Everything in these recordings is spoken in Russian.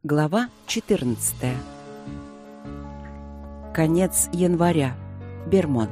Глава 14. Конец января. Бермонт.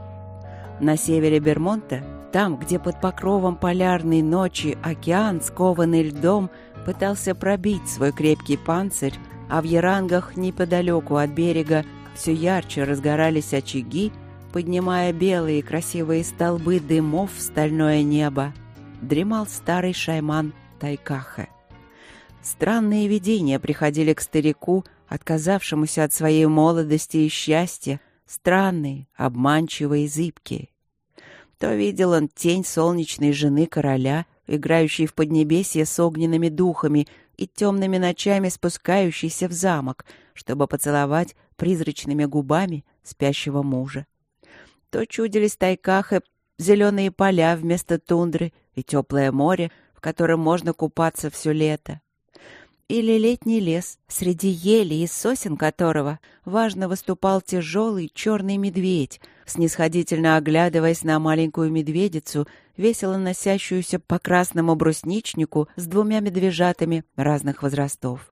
На севере Бермонта, там, где под покровом полярной ночи океан, скованный льдом, пытался пробить свой крепкий панцирь, а в ярангах неподалеку от берега все ярче разгорались очаги, поднимая белые красивые столбы дымов в стальное небо, дремал старый шайман Тайкахе. Странные видения приходили к старику, отказавшемуся от своей молодости и счастья, странные, обманчивые, зыбкие. То видел он тень солнечной жены короля, играющей в поднебесье с огненными духами и темными ночами спускающейся в замок, чтобы поцеловать призрачными губами спящего мужа. То чудились Тайкахе зеленые поля вместо тундры и теплое море, в котором можно купаться все лето. Или летний лес, среди ели и сосен которого важно выступал тяжелый черный медведь, снисходительно оглядываясь на маленькую медведицу, весело носящуюся по красному брусничнику с двумя медвежатами разных возрастов.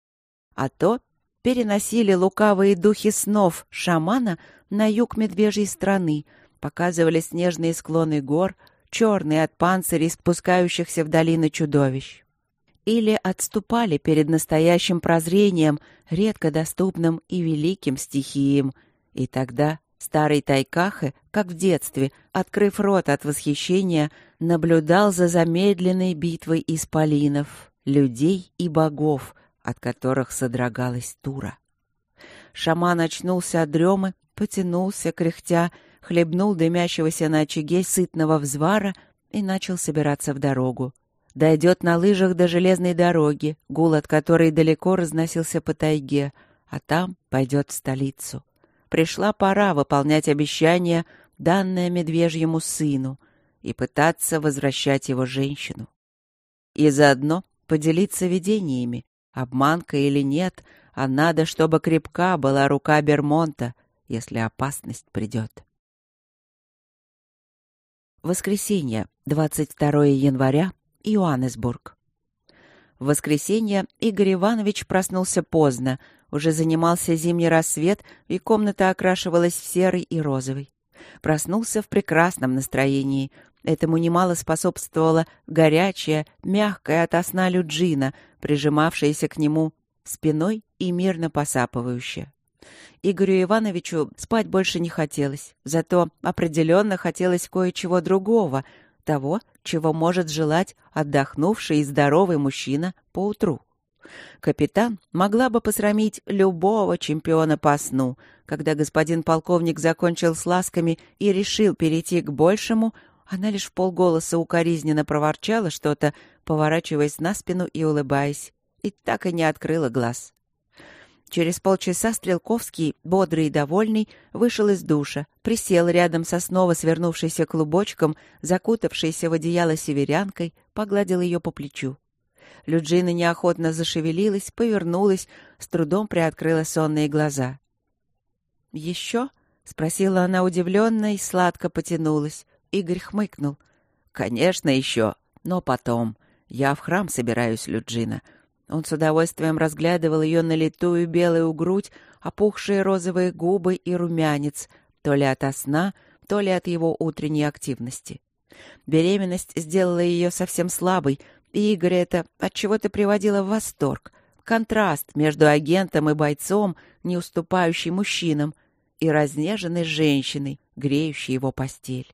А то переносили лукавые духи снов шамана на юг медвежьей страны, показывали снежные склоны гор, черные от панцирей спускающихся в долины чудовищ. Или отступали перед настоящим прозрением, редко доступным и великим стихиям. И тогда старый Тайкахе, как в детстве, открыв рот от восхищения, наблюдал за замедленной битвой исполинов, людей и богов, от которых содрогалась Тура. Шаман очнулся от дремы, потянулся, кряхтя, хлебнул дымящегося на очаге сытного взвара и начал собираться в дорогу. Дойдет на лыжах до железной дороги, гул от которой далеко разносился по тайге, а там пойдет в столицу. Пришла пора выполнять обещание, данное медвежьему сыну, и пытаться возвращать его женщину. И заодно поделиться видениями, обманка или нет, а надо, чтобы крепка была рука Бермонта, если опасность придет. Воскресенье, 22 января, Йоаннесбург. В воскресенье Игорь Иванович проснулся поздно, уже занимался зимний рассвет, и комната окрашивалась в серый и розовый. Проснулся в прекрасном настроении. Этому немало способствовала горячая, мягкая ото сна Люджина, прижимавшаяся к нему спиной и мирно посапывающая. Игорю Ивановичу спать больше не хотелось, зато определенно хотелось кое-чего другого, того, чего может желать отдохнувший и здоровый мужчина поутру. Капитан могла бы посрамить любого чемпиона по сну. Когда господин полковник закончил с ласками и решил перейти к большему, она лишь вполголоса укоризненно проворчала что-то, поворачиваясь на спину и улыбаясь, и так и не открыла глаз. Через полчаса Стрелковский, бодрый и довольный, вышел из душа, присел рядом со снова свернувшейся клубочком, закутавшейся в одеяло северянкой, погладил ее по плечу. Люджина неохотно зашевелилась, повернулась, с трудом приоткрыла сонные глаза. «Еще?» — спросила она удивленно и сладко потянулась. Игорь хмыкнул. «Конечно, еще, но потом. Я в храм собираюсь, Люджина». Он с удовольствием разглядывал ее налитую белую грудь, опухшие розовые губы и румянец, то ли ото сна, то ли от его утренней активности. Беременность сделала ее совсем слабой, и Игоря это отчего-то приводило в восторг. Контраст между агентом и бойцом, не уступающий мужчинам, и разнеженной женщиной, греющей его постель.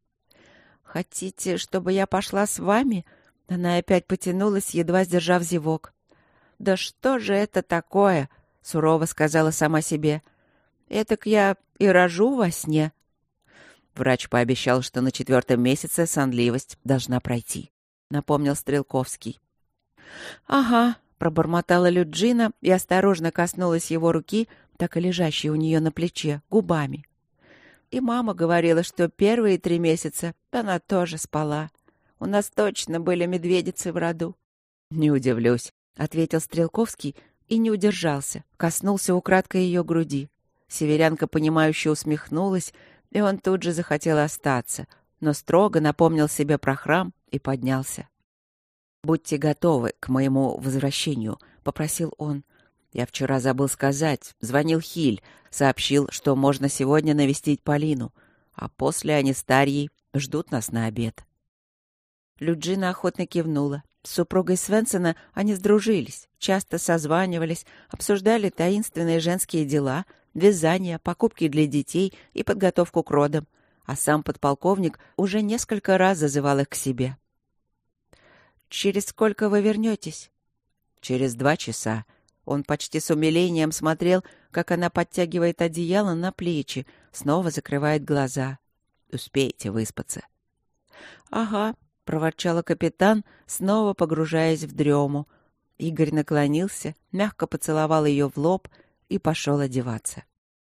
«Хотите, чтобы я пошла с вами?» Она опять потянулась, едва сдержав зевок. «Да что же это такое?» — сурово сказала сама себе. «Этак я и рожу во сне». Врач пообещал, что на 4-м месяце сонливость должна пройти, — напомнил Стрелковский. «Ага», — пробормотала Люджина и осторожно коснулась его руки, так и лежащей у нее на плече, губами. И мама говорила, что первые 3 месяца она тоже спала. У нас точно были медведицы в роду. «Не удивлюсь», — ответил Стрелковский и не удержался, коснулся украдкой ее груди. Северянка, понимающе усмехнулась, и он тут же захотел остаться, но строго напомнил себе про храм и поднялся. «Будьте готовы к моему возвращению», — попросил он. «Я вчера забыл сказать. Звонил Хиль, сообщил, что можно сегодня навестить Полину, а после они с Тарьей ждут нас на обед». Люджина охотно кивнула. С супругой Свенсона они сдружились, часто созванивались, обсуждали таинственные женские дела, вязание, покупки для детей и подготовку к родам, а сам подполковник уже несколько раз зазывал их к себе. «Через сколько вы вернетесь?» «Через 2 часа». Он почти с умилением смотрел, как она подтягивает одеяло на плечи, снова закрывает глаза. «Успеете выспаться?» «Ага», — проворчала капитан, снова погружаясь в дрему. Игорь наклонился, мягко поцеловал ее в лоб и пошел одеваться.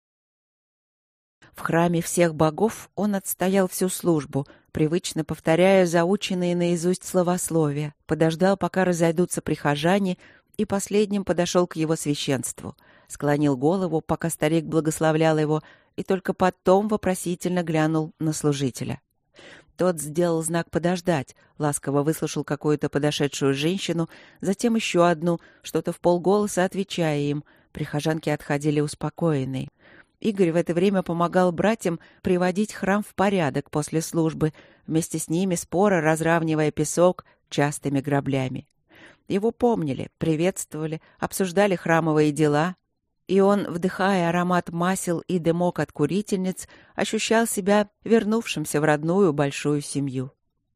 В храме всех богов он отстоял всю службу, привычно повторяя заученные наизусть словословия, подождал, пока разойдутся прихожане, и последним подошел к его священству, склонил голову, пока старик благословлял его, и только потом вопросительно глянул на служителя. Тот сделал знак подождать, ласково выслушал какую-то подошедшую женщину, затем еще одну, что-то вполголоса отвечая им. Прихожанки отходили успокоенные. Игорь в это время помогал братьям приводить храм в порядок после службы, вместе с ними споро разравнивая песок частыми граблями. Его помнили, приветствовали, обсуждали храмовые дела, и он, вдыхая аромат масел и дымок от курительниц, ощущал себя вернувшимся в родную большую семью.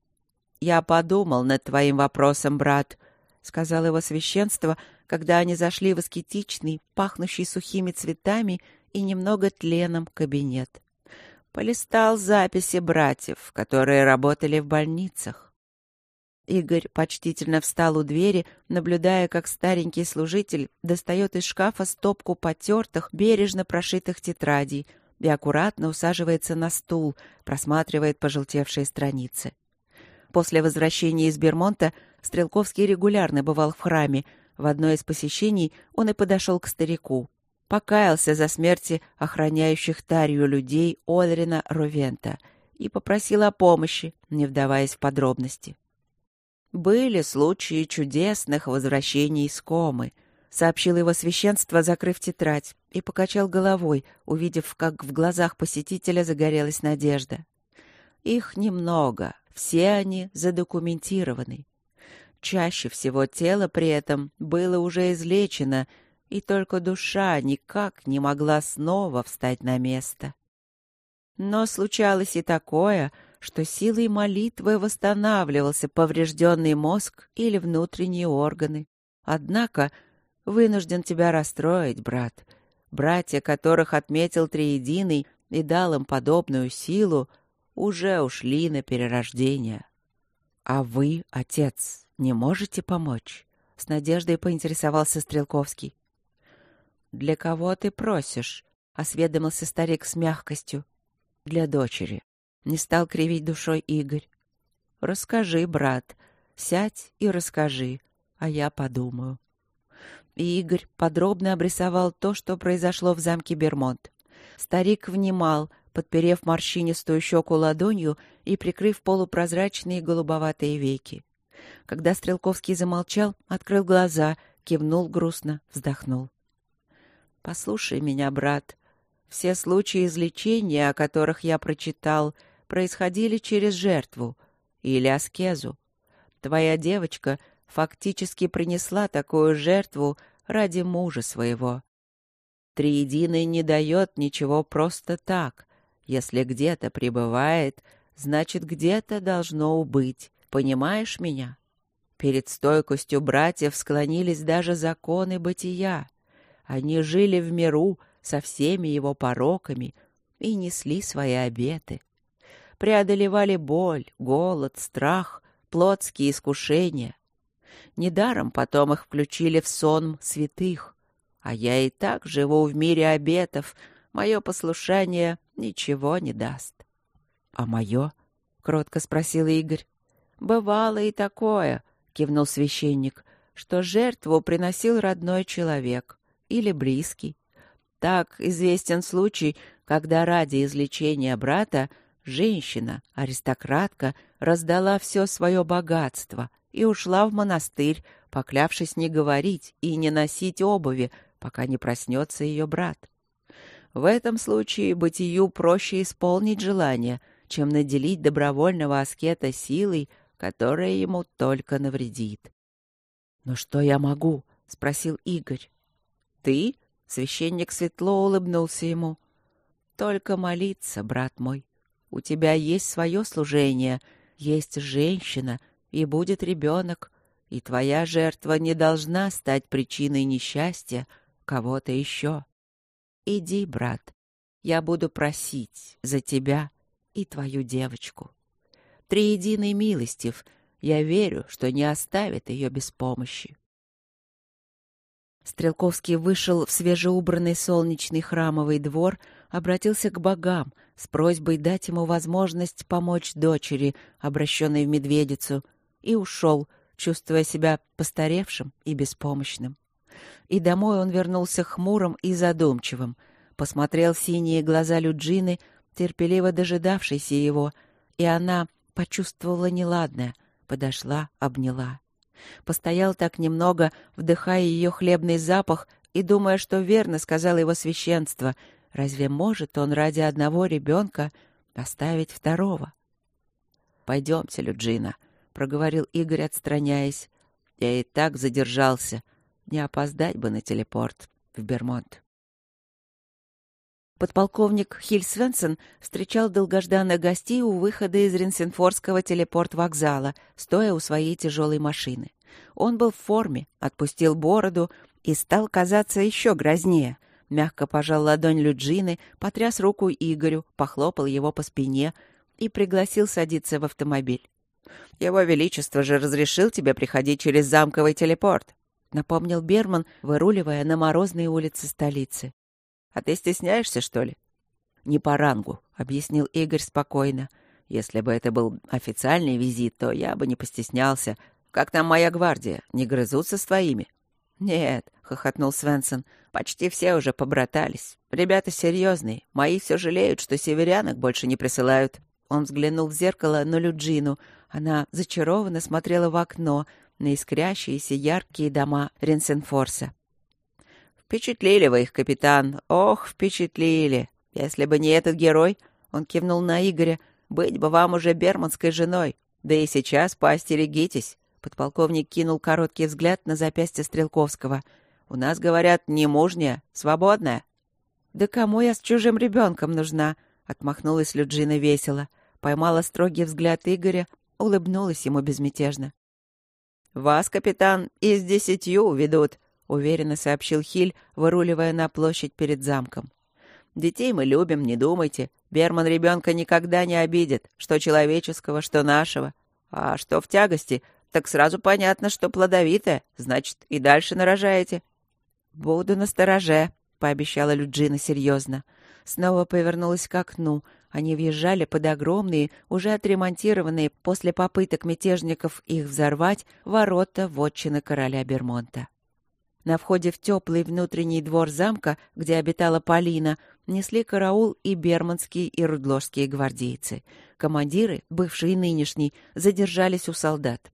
«Я подумал над твоим вопросом, брат», — сказал его священство, когда они зашли в аскетичный, пахнущий сухими цветами и немного тленом кабинет. Полистал записи братьев, которые работали в больницах. Игорь почтительно встал у двери, наблюдая, как старенький служитель достает из шкафа стопку потертых, бережно прошитых тетрадей и аккуратно усаживается на стул, просматривает пожелтевшие страницы. После возвращения из Бермонта Стрелковский регулярно бывал в храме. В одно из посещений он и подошел к старику. Покаялся за смерти охраняющих Тарью людей Ольрина Ровента и попросил о помощи, не вдаваясь в подробности. «Были случаи чудесных возвращений из комы», — сообщил его священство, закрыв тетрадь, и покачал головой, увидев, как в глазах посетителя загорелась надежда. «Их немного, все они задокументированы. Чаще всего тело при этом было уже излечено, и только душа никак не могла снова встать на место. Но случалось и такое, что силой молитвы восстанавливался поврежденный мозг или внутренние органы. Однако вынужден тебя расстроить, брат. Братья, которых отметил Триединый и дал им подобную силу, уже ушли на перерождение. А вы, отец, не можете помочь? С надеждой поинтересовался Стрелковский. «Для кого ты просишь?» — осведомился старик с мягкостью. «Для дочери». Не стал кривить душой Игорь. «Расскажи, брат, сядь и расскажи, а я подумаю». И Игорь подробно обрисовал то, что произошло в замке Бермонт. Старик внимал, подперев морщинистую щеку ладонью и прикрыв полупрозрачные голубоватые веки. Когда Стрелковский замолчал, открыл глаза, кивнул грустно, вздохнул. «Послушай меня, брат. Все случаи излечения, о которых я прочитал, происходили через жертву или аскезу. Твоя девочка фактически принесла такую жертву ради мужа своего. Триединый не дает ничего просто так. Если где-то пребывает, значит, где-то должно быть. Понимаешь меня? Перед стойкостью братьев склонились даже законы бытия. Они жили в миру со всеми его пороками и несли свои обеты. Преодолевали боль, голод, страх, плотские искушения. Недаром потом их включили в сон святых. А я и так живу в мире обетов. Мое послушание ничего не даст. — А мое? — кротко спросил Игорь. — Бывало и такое, — кивнул священник, — что жертву приносил родной человек или близкий. Так известен случай, когда ради излечения брата женщина, аристократка, раздала все свое богатство и ушла в монастырь, поклявшись не говорить и не носить обуви, пока не проснется ее брат. В этом случае бытию проще исполнить желание, чем наделить добровольного аскета силой, которая ему только навредит. «Но что я могу?» — спросил Игорь. «Ты?» — священник светло улыбнулся ему. «Только молиться, брат мой. У тебя есть свое служение, есть женщина, и будет ребенок, и твоя жертва не должна стать причиной несчастья кого-то еще. Иди, брат, я буду просить за тебя и твою девочку. Триединый милостив, я верю, что не оставит ее без помощи». Стрелковский вышел в свежеубранный солнечный храмовый двор, обратился к богам с просьбой дать ему возможность помочь дочери, обращенной в медведицу, и ушел, чувствуя себя постаревшим и беспомощным. И домой он вернулся хмурым и задумчивым, посмотрел в синие глаза Люджины, терпеливо дожидавшейся его, и она почувствовала неладное, подошла, обняла. Постоял так немного, вдыхая ее хлебный запах и думая, что верно сказал его священство. Разве может он ради одного ребенка оставить второго? «Пойдемте, Люджина», — проговорил Игорь, отстраняясь. «Я и так задержался. Не опоздать бы на телепорт в Бермонт». Подполковник Хиль Свенсон встречал долгожданных гостей у выхода из Ренсенфорского телепорт-вокзала, стоя у своей тяжелой машины. Он был в форме, отпустил бороду и стал казаться еще грознее. Мягко пожал ладонь Люджины, потряс руку Игорю, похлопал его по спине и пригласил садиться в автомобиль. «Его Величество же разрешил тебе приходить через замковый телепорт», — напомнил Берман, выруливая на морозные улицы столицы. «А ты стесняешься, что ли?» «Не по рангу», — объяснил Игорь спокойно. «Если бы это был официальный визит, то я бы не постеснялся. Как там моя гвардия? Не грызутся с твоими?» «Нет», — хохотнул Свенсон, — «почти все уже побратались. Ребята серьезные. Мои все жалеют, что северянок больше не присылают». Он взглянул в зеркало на Люджину. Она зачарованно смотрела в окно на искрящиеся яркие дома Ренсенфорса. «Впечатлили вы их, капитан. Ох, впечатлили. Если бы не этот герой, — он кивнул на Игоря, — быть бы вам уже берманской женой. Да и сейчас поостерегитесь». Подполковник кинул короткий взгляд на запястье Стрелковского. «У нас, говорят, не мужняя, свободная». «Да кому я с чужим ребенком нужна?» — отмахнулась Люджина весело. Поймала строгий взгляд Игоря, улыбнулась ему безмятежно. «Вас, капитан, и с 10 уведут», — уверенно сообщил Хиль, выруливая на площадь перед замком. «Детей мы любим, не думайте. Берман ребенка никогда не обидит, что человеческого, что нашего. А что в тягости, так сразу понятно, что плодовитая, значит, и дальше нарожаете». «Буду настороже», — пообещала Люджина серьезно. Снова повернулась к окну. Они въезжали под огромные, уже отремонтированные после попыток мятежников их взорвать, ворота вотчины короля Бермонта. На входе в теплый внутренний двор замка, где обитала Полина, несли караул и берманские и рудложские гвардейцы. Командиры, бывший и нынешний, задержались у солдат.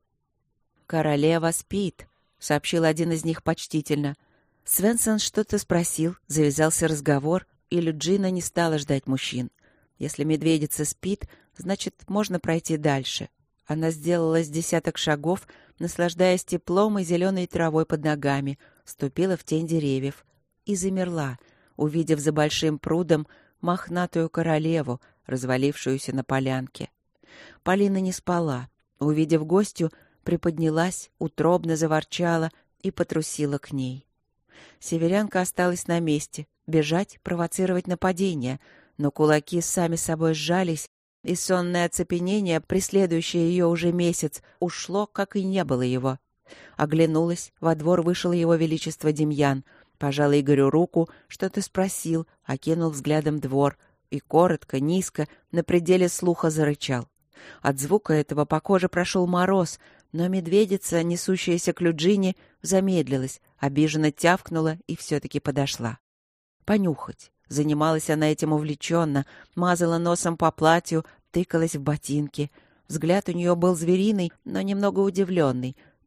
«Королева спит», — сообщил один из них почтительно. Свенсон что-то спросил, завязался разговор, и Люджина не стала ждать мужчин. Если медведица спит, значит, можно пройти дальше. Она сделала с 10 шагов, наслаждаясь теплом и зеленой травой под ногами, ступила в тень деревьев и замерла, увидев за большим прудом мохнатую королеву, развалившуюся на полянке. Полина не спала. Увидев гостью, приподнялась, утробно заворчала и потрусила к ней. Северянка осталась на месте, бежать, провоцировать нападение, но кулаки сами собой сжались, и сонное оцепенение, преследующее ее уже месяц, ушло, как и не было его. Оглянулась, во двор вышел его величество Демьян, пожал Игорю руку, что-то спросил, окинул взглядом двор и коротко, низко, на пределе слуха зарычал. От звука этого по коже прошел мороз, но медведица, несущаяся к Люджине, замедлилась, обиженно тявкнула и все-таки подошла. Понюхать. Занималась она этим увлеченно, мазала носом по платью, тыкалась в ботинки. Взгляд у нее был звериный, но немного удивленный,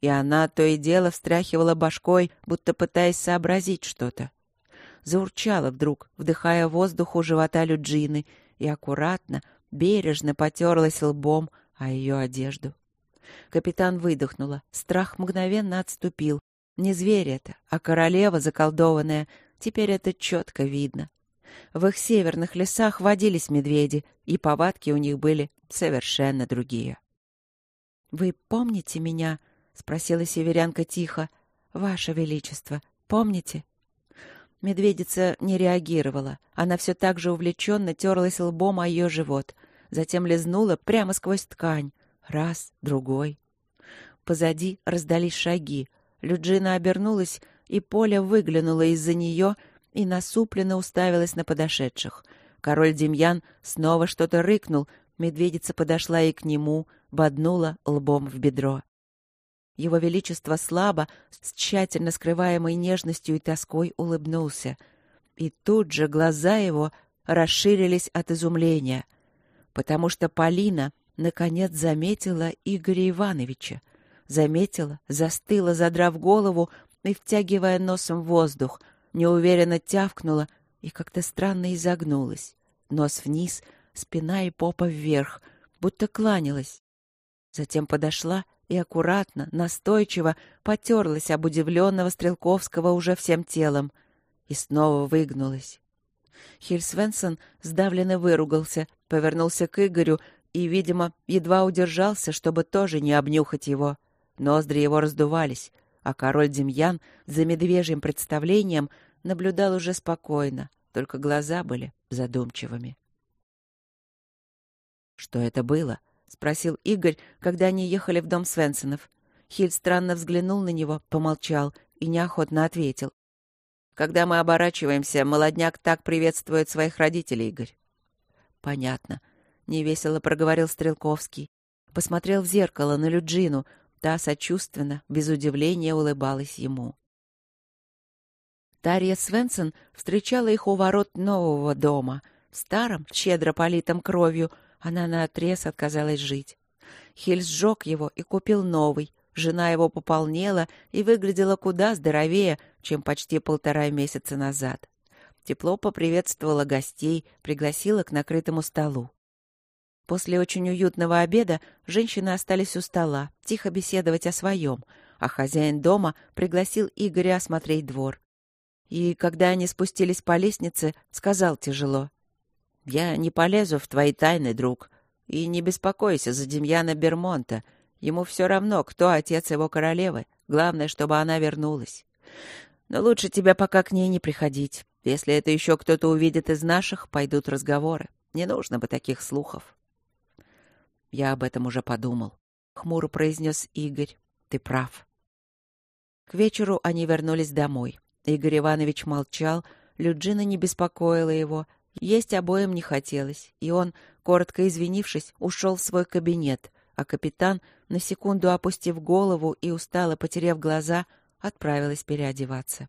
и она то и дело встряхивала башкой, будто пытаясь сообразить что-то. Заурчала вдруг, вдыхая воздух у живота Люджины, и аккуратно, бережно потерлась лбом о ее одежду. Капитан выдохнула. Страх мгновенно отступил. Не зверь это, а королева заколдованная. Теперь это четко видно. В их северных лесах водились медведи, и повадки у них были совершенно другие. «Вы помните меня?» — спросила северянка тихо. «Ваше Величество, помните?» Медведица не реагировала. Она все так же увлеченно терлась лбом о ее живот. Затем лизнула прямо сквозь ткань. Раз, другой. Позади раздались шаги. Люджина обернулась, и Поля выглянула из-за нее и насупленно уставилась на подошедших. Король Демьян снова что-то рыкнул. Медведица подошла и к нему, боднула лбом в бедро. Его Величество слабо, с тщательно скрываемой нежностью и тоской улыбнулся. И тут же глаза его расширились от изумления, потому что Полина наконец заметила Игоря Ивановича. Заметила, застыла, задрав голову и втягивая носом воздух, неуверенно тявкнула и как-то странно изогнулась. Нос вниз, спина и попа вверх, будто кланялась. Затем подошла и аккуратно, настойчиво потерлась об удивленного Стрелковского уже всем телом и снова выгнулась. Хиль Свенсон сдавленно выругался, повернулся к Игорю и, видимо, едва удержался, чтобы тоже не обнюхать его. Ноздри его раздувались, а король Демьян за медвежьим представлением наблюдал уже спокойно, только глаза были задумчивыми. «Что это было?» — спросил Игорь, когда они ехали в дом Свенсонов. Хиль странно взглянул на него, помолчал и неохотно ответил. «Когда мы оборачиваемся, молодняк так приветствует своих родителей, Игорь». «Понятно», — невесело проговорил Стрелковский. Посмотрел в зеркало на Люджину. Та сочувственно, без удивления улыбалась ему. Тарья Свенсон встречала их у ворот нового дома. В старом, щедро политом кровью, она наотрез отказалась жить. Хиль сжег его и купил новый. Жена его пополнела и выглядела куда здоровее, чем почти 1,5 месяца назад. Тепло поприветствовала гостей, пригласила к накрытому столу. После очень уютного обеда женщины остались у стола, тихо беседовать о своем, а хозяин дома пригласил Игоря осмотреть двор. И когда они спустились по лестнице, сказал тяжело: «Я не полезу в твои тайны, друг, и не беспокойся за Демьяна Бермонта. Ему все равно, кто отец его королевы. Главное, чтобы она вернулась. Но лучше тебе пока к ней не приходить. Если это еще кто-то увидит из наших, пойдут разговоры. Не нужно бы таких слухов». «Я об этом уже подумал», — хмуро произнес Игорь. «Ты прав». К вечеру они вернулись домой. Игорь Иванович молчал, Люджина не беспокоила его. Есть обоим не хотелось, и он, коротко извинившись, ушел в свой кабинет, а капитан, на секунду опустив голову и устало потеряв глаза, отправилась переодеваться.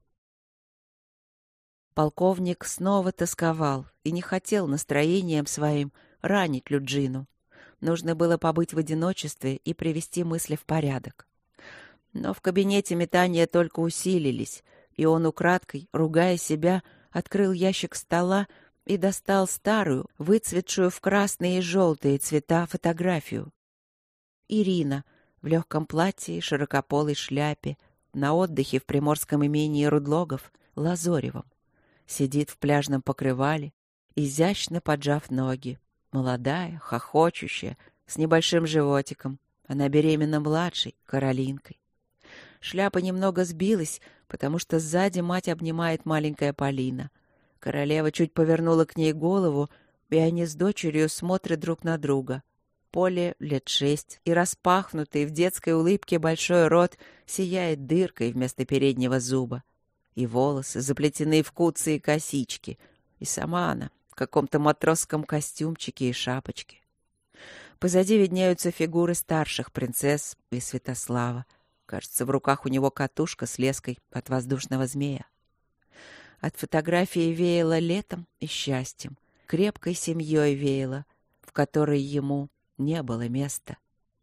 Полковник снова тосковал и не хотел настроением своим ранить Люджину. Нужно было побыть в одиночестве и привести мысли в порядок. Но в кабинете метания только усилились, и он украдкой, ругая себя, открыл ящик стола и достал старую, выцветшую в красные и желтые цвета фотографию. Ирина в легком платье и широкополой шляпе, на отдыхе в приморском имении Рудлогов, Лазоревом. Сидит в пляжном покрывале, изящно поджав ноги. Молодая, хохочущая, с небольшим животиком. Она беременна младшей, Каролинкой. Шляпа немного сбилась, потому что сзади мать обнимает маленькая Полина. Королева чуть повернула к ней голову, и они с дочерью смотрят друг на друга. Поле лет 6, и распахнутый в детской улыбке большой рот сияет дыркой вместо переднего зуба. И волосы заплетены в куцые косички. И сама она в каком-то матросском костюмчике и шапочке. Позади виднеются фигуры старших принцесс и Святослава. Кажется, в руках у него катушка с леской от воздушного змея. От фотографии веяло летом и счастьем, крепкой семьей веяло, в которой ему не было места.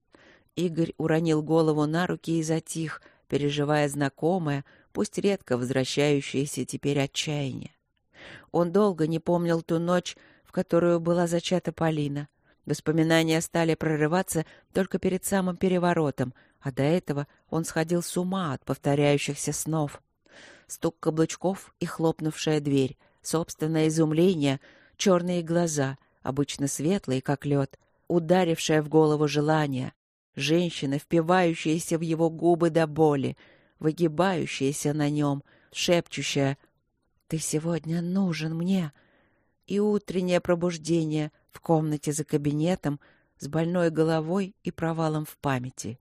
Игорь уронил голову на руки и затих, переживая знакомое, пусть редко возвращающееся теперь отчаяние. Он долго не помнил ту ночь, в которую была зачата Полина. Воспоминания стали прорываться только перед самым переворотом, а до этого он сходил с ума от повторяющихся снов. Стук каблучков и хлопнувшая дверь, собственное изумление, черные глаза, обычно светлые, как лед, ударившее в голову желание, женщина, впивающаяся в его губы до боли, выгибающаяся на нем, шепчущая «Ты сегодня нужен мне!» и утреннее пробуждение в комнате за кабинетом с больной головой и провалом в памяти.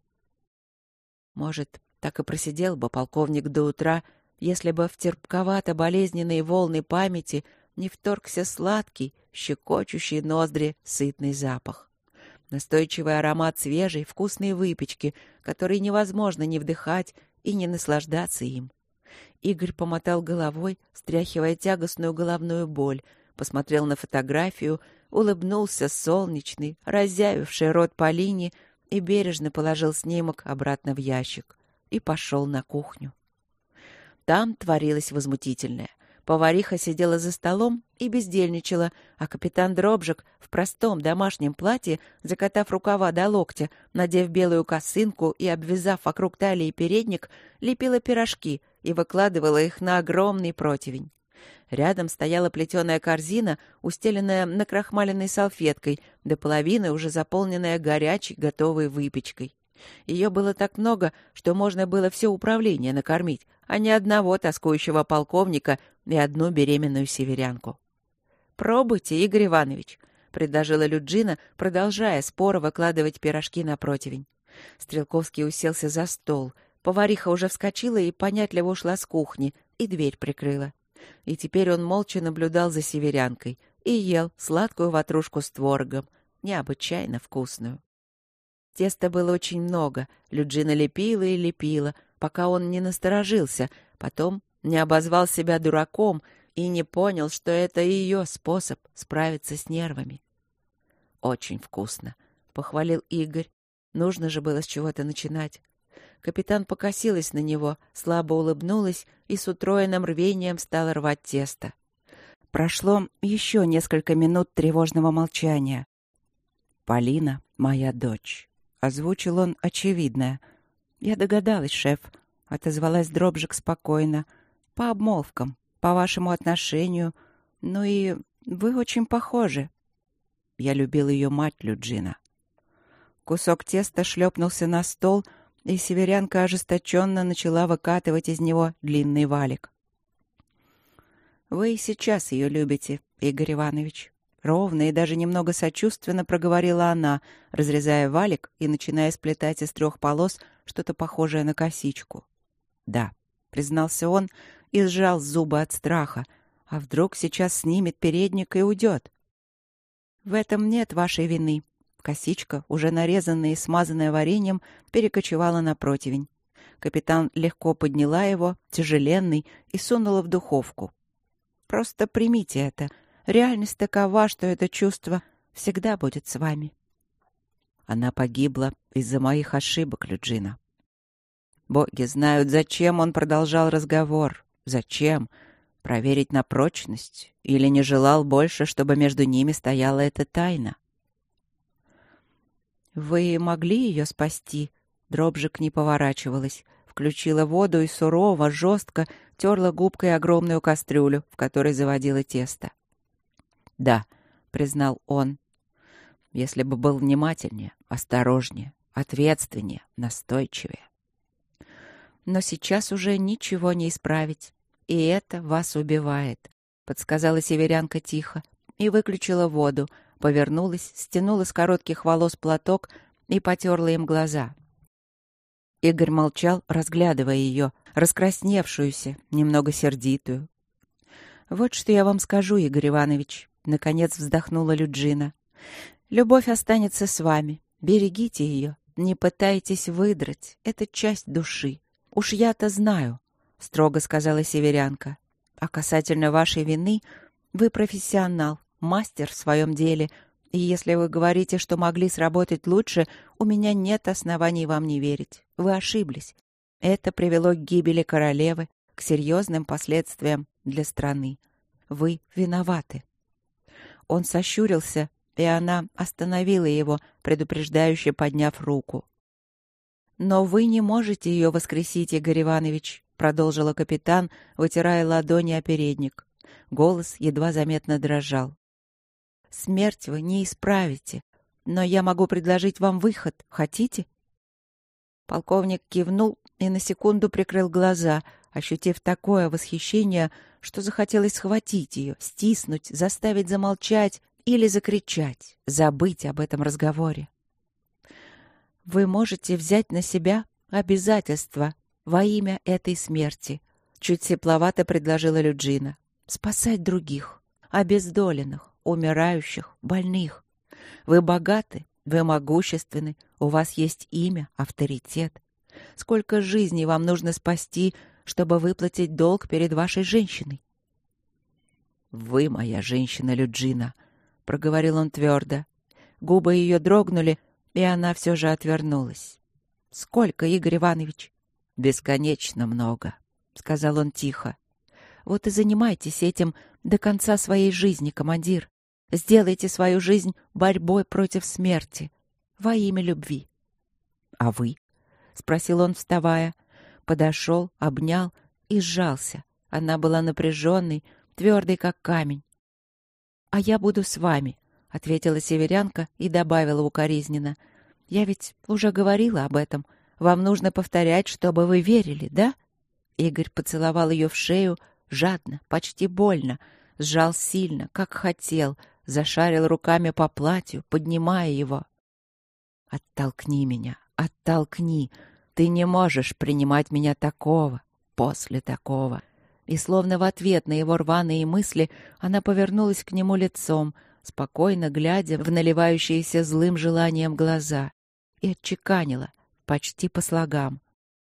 Может, так и просидел бы полковник до утра, если бы в терпковато-болезненные волны памяти не вторгся сладкий, щекочущий ноздри сытный запах. Настойчивый аромат свежей, вкусной выпечки, который невозможно не вдыхать и не наслаждаться им. Игорь помотал головой, стряхивая тягостную головную боль, посмотрел на фотографию, улыбнулся солнечный, разъявивший рот Полине и бережно положил снимок обратно в ящик и пошел на кухню. Там творилось возмутительное. Повариха сидела за столом и бездельничала, а капитан Дробжик в простом домашнем платье, закатав рукава до локтя, надев белую косынку и обвязав вокруг талии передник, лепила пирожки и выкладывала их на огромный противень. Рядом стояла плетеная корзина, устеленная накрахмаленной салфеткой, до половины уже заполненная горячей, готовой выпечкой. Ее было так много, что можно было все управление накормить, а не одного тоскующего полковника и одну беременную северянку. «Пробуйте, Игорь Иванович», — предложила Люджина, продолжая споро выкладывать пирожки на противень. Стрелковский уселся за стол. Повариха уже вскочила и понятливо ушла с кухни, и дверь прикрыла. И теперь он молча наблюдал за северянкой и ел сладкую ватрушку с творогом, необычайно вкусную. Теста было очень много, Люджина лепила и лепила, пока он не насторожился, потом не обозвал себя дураком и не понял, что это ее способ справиться с нервами. «Очень вкусно», — похвалил Игорь. Нужно же было с чего-то начинать. Капитан покосилась на него, слабо улыбнулась и с утроенным рвением стала рвать тесто. Прошло еще несколько минут тревожного молчания. «Полина — моя дочь», — озвучил он очевидное. «Я догадалась, шеф», — отозвалась Дробжик спокойно. «По обмолвкам, по вашему отношению. Ну и вы очень похожи». Я любил ее мать, Люджина. Кусок теста шлепнулся на стол, и северянка ожесточенно начала выкатывать из него длинный валик. «Вы и сейчас ее любите, Игорь Иванович», — ровно и даже немного сочувственно проговорила она, разрезая валик и начиная сплетать из 3 полос что-то похожее на косичку. «Да», — признался он и сжал зубы от страха. «А вдруг сейчас снимет передник и уйдет?» «В этом нет вашей вины». Косичка, уже нарезанная и смазанная вареньем, перекочевала на противень. Капитан легко подняла его, тяжеленный, и сунула в духовку. «Просто примите это. Реальность такова, что это чувство всегда будет с вами». Она погибла из-за моих ошибок, Люджина. Боги знают, зачем он продолжал разговор. Зачем? Проверить на прочность? Или не желал больше, чтобы между ними стояла эта тайна? «Вы могли ее спасти?» Дробжик не поворачивалась. Включила воду и сурово, жестко терла губкой огромную кастрюлю, в которой заводила тесто. «Да», — признал он, — «если бы был внимательнее, осторожнее, ответственнее, настойчивее. Но сейчас уже ничего не исправить, и это вас убивает», — подсказала северянка тихо и выключила воду, повернулась, стянула с коротких волос платок и потерла им глаза. Игорь молчал, разглядывая ее, раскрасневшуюся, немного сердитую. «Вот что я вам скажу, Игорь Иванович», — наконец вздохнула Люджина. «Любовь останется с вами. Берегите ее. Не пытайтесь выдрать. Это часть души. Уж я-то знаю», — строго сказала северянка. «А касательно вашей вины, вы профессионал, мастер в своем деле, И если вы говорите, что могли сработать лучше, у меня нет оснований вам не верить. Вы ошиблись. Это привело к гибели королевы, к серьезным последствиям для страны. Вы виноваты». Он сощурился, и она остановила его, предупреждающе подняв руку. «Но вы не можете ее воскресить, Игорь Иванович», — продолжила капитан, вытирая ладони о передник. Голос едва заметно дрожал. «Смерть вы не исправите, но я могу предложить вам выход. Хотите?» Полковник кивнул и на секунду прикрыл глаза, ощутив такое восхищение, что захотелось схватить ее, стиснуть, заставить замолчать или закричать, забыть об этом разговоре. «Вы можете взять на себя обязательства во имя этой смерти», — чуть тепловато предложила Люджина. «Спасать других, обездоленных, умирающих, больных. Вы богаты, вы могущественны, у вас есть имя, авторитет. Сколько жизней вам нужно спасти, чтобы выплатить долг перед вашей женщиной?» «Вы моя женщина, Люджина», — проговорил он твердо. Губы ее дрогнули, и она все же отвернулась. «Сколько, Игорь Иванович?» «Бесконечно много», — сказал он тихо. «Вот и занимайтесь этим до конца своей жизни, командир. Сделайте свою жизнь борьбой против смерти во имя любви». «А вы?» — спросил он, вставая. Подошел, обнял и сжался. Она была напряженной, твердой, как камень. «А я буду с вами», — ответила северянка и добавила укоризненно. «Я ведь уже говорила об этом. Вам нужно повторять, чтобы вы верили, да?» Игорь поцеловал ее в шею, жадно, почти больно, сжал сильно, как хотел, зашарил руками по платью, поднимая его. «Оттолкни меня, оттолкни. Ты не можешь принимать меня такого, после такого». И словно в ответ на его рваные мысли она повернулась к нему лицом, спокойно глядя в наливающиеся злым желанием глаза, и отчеканила, почти по слогам.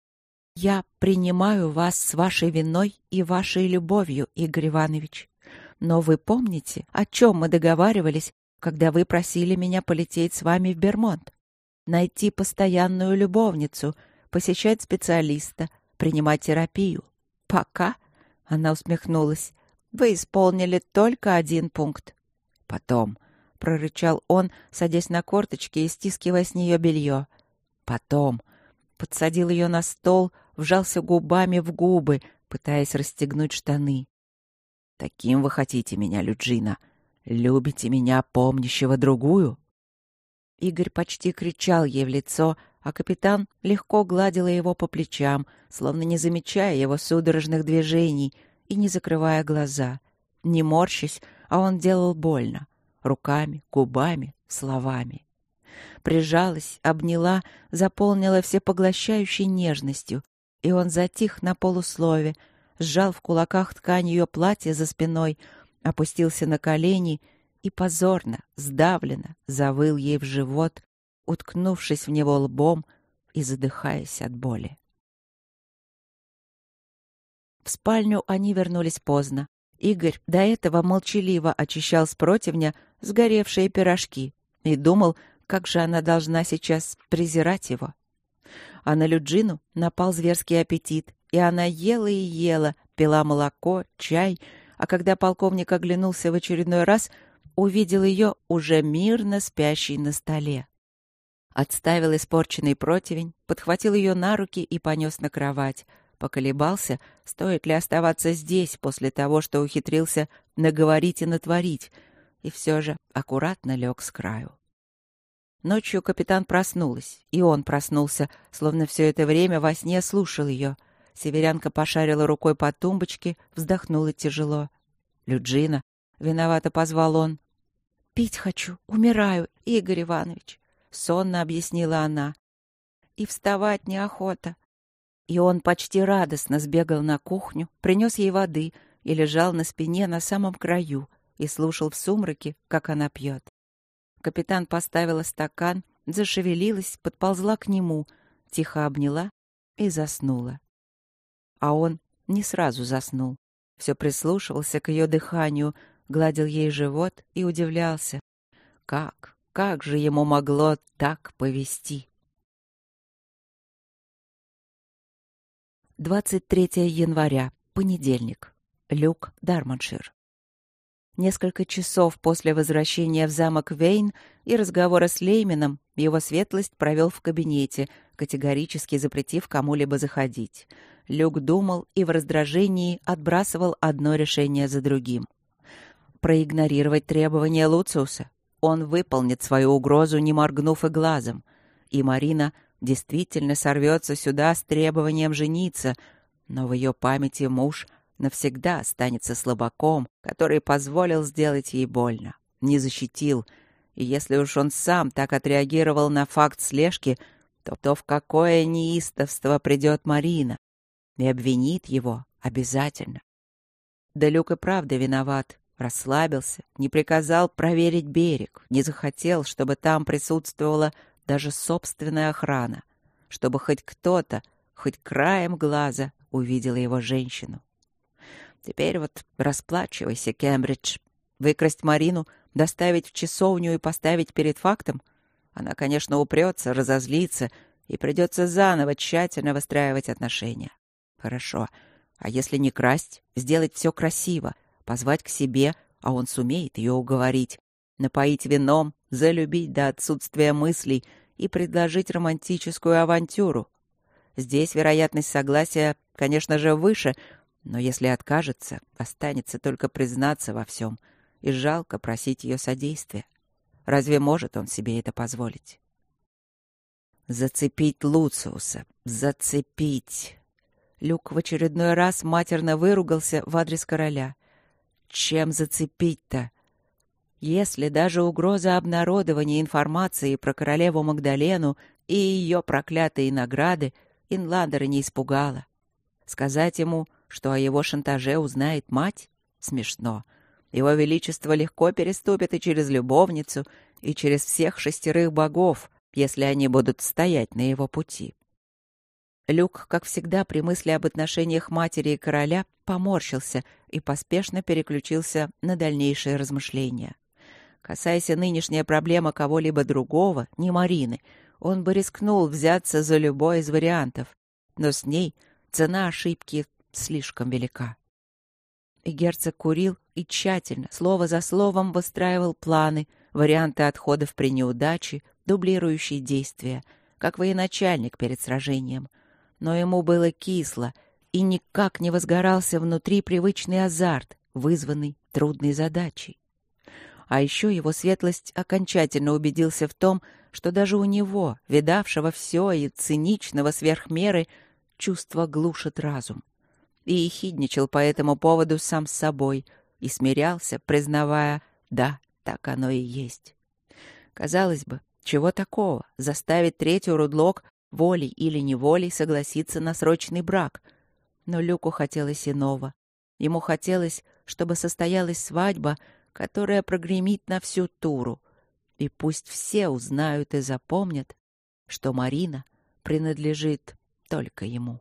«Я принимаю вас с вашей виной и вашей любовью, Игорь Иванович. Но вы помните, о чем мы договаривались, когда вы просили меня полететь с вами в Бермонт? Найти постоянную любовницу, посещать специалиста, принимать терапию. Пока, — она усмехнулась, — вы исполнили только один пункт. Потом, — прорычал он, садясь на корточки и стискивая с нее белье. Потом, подсадил ее на стол, вжался губами в губы, пытаясь расстегнуть штаны. «Таким вы хотите меня, Люджина? Любите меня, помнящего другую?» Игорь почти кричал ей в лицо, а капитан легко гладила его по плечам, словно не замечая его судорожных движений и не закрывая глаза. Не морщась, а он делал больно. Руками, губами, словами. Прижалась, обняла, заполнила всепоглощающей нежностью, и он затих на полуслове, сжал в кулаках ткань ее платья за спиной, опустился на колени и позорно, сдавленно завыл ей в живот, уткнувшись в него лбом и задыхаясь от боли. В спальню они вернулись поздно. Игорь до этого молчаливо очищал с противня сгоревшие пирожки и думал, как же она должна сейчас презирать его. А на Люджину напал зверский аппетит, и она ела и ела, пила молоко, чай, а когда полковник оглянулся в очередной раз, увидел ее уже мирно спящей на столе. Отставил испорченный противень, подхватил ее на руки и понес на кровать. Поколебался, стоит ли оставаться здесь после того, что ухитрился наговорить и натворить, и все же аккуратно лег с краю. Ночью капитан проснулась, и он проснулся, словно все это время во сне слушал ее. Северянка пошарила рукой по тумбочке, вздохнула тяжело. «Люджина!» — виновато позвал он. «Пить хочу, умираю, Игорь Иванович», — сонно объяснила она. «И вставать неохота». И он почти радостно сбегал на кухню, принес ей воды и лежал на спине на самом краю и слушал в сумраке, как она пьет. Капитан поставила стакан, зашевелилась, подползла к нему, тихо обняла и заснула. А он не сразу заснул. Все прислушивался к ее дыханию, гладил ей живот и удивлялся. Как же ему могло так повести? 23 января, понедельник. Люк, Дармоншир. Несколько часов после возвращения в замок Вейн и разговора с Лейменом его светлость провел в кабинете, категорически запретив кому-либо заходить. Люк думал и в раздражении отбрасывал одно решение за другим. Проигнорировать требования Луциуса. Он выполнит свою угрозу, не моргнув и глазом. И Марина действительно сорвется сюда с требованием жениться, но в ее памяти муж навсегда останется слабаком, который позволил сделать ей больно, не защитил. И если уж он сам так отреагировал на факт слежки, то в какое неистовство придет Марина и обвинит его обязательно. Да Люк и правда виноват. Расслабился, не приказал проверить берег, не захотел, чтобы там присутствовала даже собственная охрана, чтобы хоть кто-то, хоть краем глаза увидел его женщину. Теперь вот расплачивайся, Кембридж. Выкрасть Марину, доставить в часовню и поставить перед фактом? Она, конечно, упрется, разозлится, и придется заново тщательно выстраивать отношения. Хорошо. А если не красть, сделать все красиво, позвать к себе, а он сумеет ее уговорить, напоить вином, залюбить до отсутствия мыслей и предложить романтическую авантюру. Здесь вероятность согласия, конечно же, выше, но если откажется, останется только признаться во всем, и жалко просить ее содействия. Разве может он себе это позволить? Зацепить Луциуса, зацепить. Люк в очередной раз матерно выругался в адрес короля. Чем зацепить-то? Если даже угроза обнародования информации про королеву Магдалену и ее проклятые награды Инландера не испугала. Сказать ему, что о его шантаже узнает мать? Смешно. Его Величество легко переступит и через любовницу, и через всех 6 богов, если они будут стоять на его пути. Люк, как всегда, при мысли об отношениях матери и короля, поморщился и поспешно переключился на дальнейшие размышления. Касаясь нынешняя проблема кого-либо другого, не Марины, он бы рискнул взяться за любой из вариантов, но с ней цена ошибки слишком велика. И герцог курил и тщательно, слово за словом, выстраивал планы, варианты отходов при неудаче, дублирующие действия, как военачальник перед сражением. Но ему было кисло, и никак не возгорался внутри привычный азарт, вызванный трудной задачей. А еще его светлость окончательно убедился в том, что даже у него, видавшего все и циничного сверх меры, чувство глушит разум. И ехидничал по этому поводу сам с собой, и смирялся, признавая, да, так оно и есть. Казалось бы, чего такого заставить третью Рудлок волей или неволей согласиться на срочный брак? Но Люку хотелось иного. Ему хотелось, чтобы состоялась свадьба, которая прогремит на всю Туру. И пусть все узнают и запомнят, что Марина принадлежит только ему.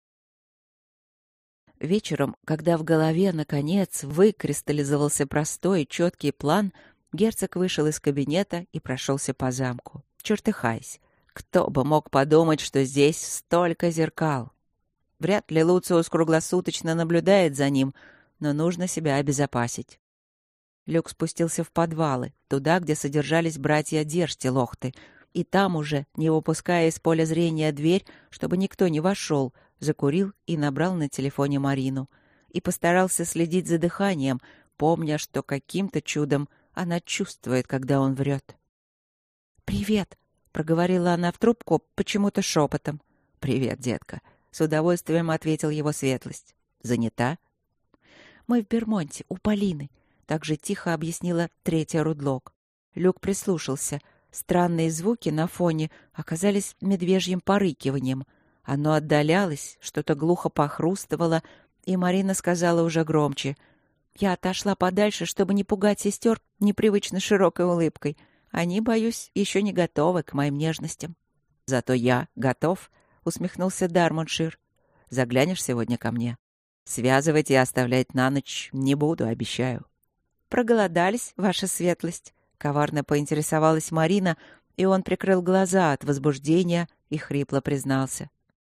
Вечером, когда в голове, наконец, выкристаллизовался простой, четкий план, герцог вышел из кабинета и прошелся по замку, чертыхаясь. Кто бы мог подумать, что здесь столько зеркал? Вряд ли Луциус круглосуточно наблюдает за ним, но нужно себя обезопасить. Люк спустился в подвалы, туда, где содержались братья Дерштилохты, и там уже, не выпуская из поля зрения дверь, чтобы никто не вошел, закурил и набрал на телефоне Марину. И постарался следить за дыханием, помня, что каким-то чудом она чувствует, когда он врет. «Привет!» — проговорила она в трубку почему-то шепотом. «Привет, детка!» — с удовольствием ответил его светлость. «Занята?» «Мы в Бермонте, у Полины», — так же тихо объяснила третья Рудлок. Люк прислушался. Странные звуки на фоне оказались медвежьим порыкиванием. Оно отдалялось, что-то глухо похрустывало, и Марина сказала уже громче. «Я отошла подальше, чтобы не пугать сестер непривычно широкой улыбкой. Они, боюсь, еще не готовы к моим нежностям». «Зато я готов», — усмехнулся Дармоншир. «Заглянешь сегодня ко мне? Связывать и оставлять на ночь не буду, обещаю». «Проголодались, ваша светлость?» Коварно поинтересовалась Марина, и он прикрыл глаза от возбуждения и хрипло признался.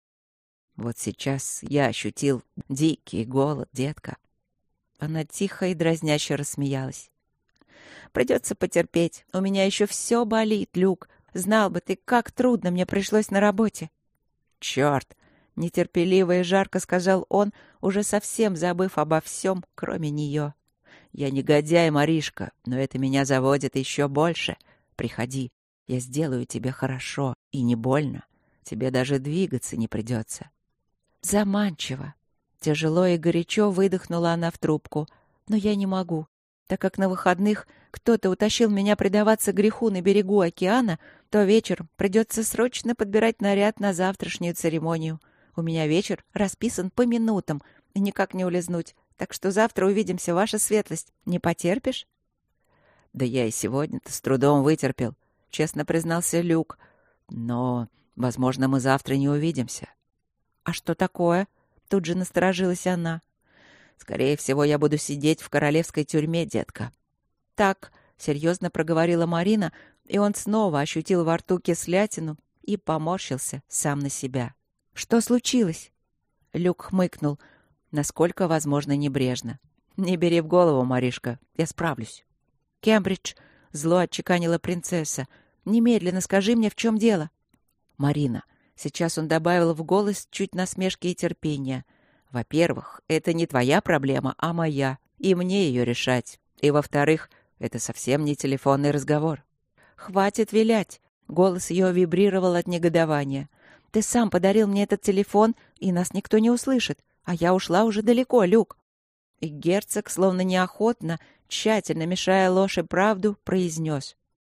«Вот сейчас я ощутил дикий голод, детка». Она тихо и дразняще рассмеялась. «Придется потерпеть. У меня еще все болит, Люк. Знал бы ты, как трудно мне пришлось на работе». «Черт!» — нетерпеливо и жарко сказал он, уже совсем забыв обо всем, кроме нее. «Я негодяй, Маришка, но это меня заводит еще больше. Приходи, я сделаю тебе хорошо и не больно. Тебе даже двигаться не придется». Заманчиво. Тяжело и горячо выдохнула она в трубку. «Но я не могу. Так как на выходных кто-то утащил меня предаваться греху на берегу океана, то вечером придется срочно подбирать наряд на завтрашнюю церемонию. У меня вечер расписан по минутам, и никак не улизнуть. Так что завтра увидимся, ваша светлость. Не потерпишь?» «Да я и сегодня-то с трудом вытерпел», — честно признался Люк. «Но, возможно, мы завтра не увидимся». «А что такое?» — тут же насторожилась она. «Скорее всего, я буду сидеть в королевской тюрьме, детка». «Так», — серьезно проговорила Марина, и он снова ощутил во рту кислятину и поморщился сам на себя. «Что случилось?» Люк хмыкнул, насколько возможно небрежно. «Не бери в голову, Маришка, я справлюсь». «Кембридж», — зло отчеканила принцесса, — «немедленно скажи мне, в чем дело». «Марина», — сейчас он добавил в голос чуть насмешки и терпения, — «во-первых, это не твоя проблема, а моя, и мне ее решать. И, во-вторых, это совсем не телефонный разговор». «Хватит вилять», — голос ее вибрировал от негодования. «Ты сам подарил мне этот телефон, и нас никто не услышит, а я ушла уже далеко, Люк». И герцог, словно неохотно, тщательно мешая ложь и правду, произнес.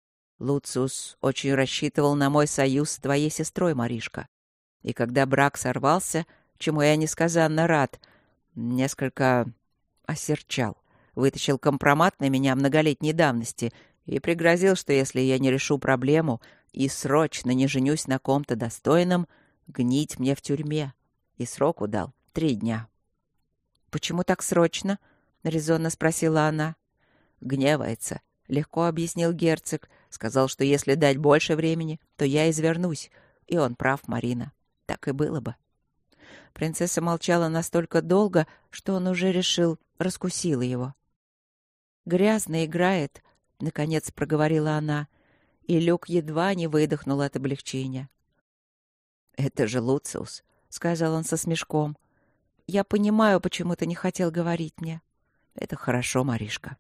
«Луциус очень рассчитывал на мой союз с твоей сестрой, Маришка. И когда брак сорвался, чему я несказанно рад, несколько осерчал, вытащил компромат на меня многолетней давности и пригрозил, что если я не решу проблему и срочно не женюсь на ком-то достойном, гнить мне в тюрьме. И сроку дал 3 дня». «Почему так срочно?» — резонно спросила она. «Гневается», — легко объяснил герцог. «Сказал, что если дать больше времени, то я извернусь. И он прав, Марина. Так и было бы». Принцесса молчала настолько долго, что он уже решил, раскусила его. «Грязно играет», — наконец проговорила она, и Люк едва не выдохнул от облегчения. «Это же Луциус», — сказал он со смешком. «Я понимаю, почему ты не хотел говорить мне». «Это хорошо, Маришка».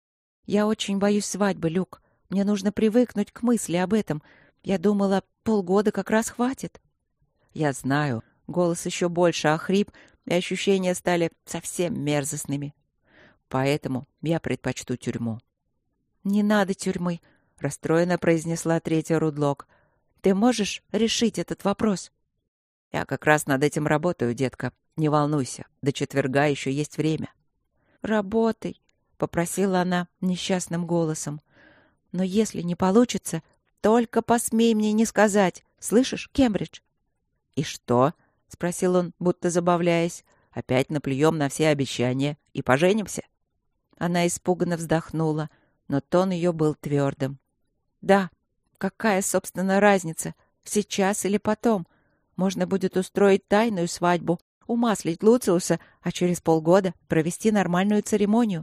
«Я очень боюсь свадьбы, Люк. Мне нужно привыкнуть к мысли об этом. Я думала, полгода как раз хватит». «Я знаю». Голос еще больше охрип, и ощущения стали совсем мерзостными. «Поэтому я предпочту тюрьму». «Не надо тюрьмы», — расстроенно произнесла третья Рудлок. «Ты можешь решить этот вопрос?» «Я как раз над этим работаю, детка. Не волнуйся, до четверга еще есть время». «Работай», — попросила она несчастным голосом. «Но если не получится, только посмей мне не сказать. Слышишь, Кембридж?» «И что?» — спросил он, будто забавляясь. «Опять наплюем на все обещания и поженимся?» Она испуганно вздохнула, но тон ее был твердым. «Да, какая, собственно, разница, сейчас или потом? Можно будет устроить тайную свадьбу, умаслить Луциуса, а через полгода провести нормальную церемонию».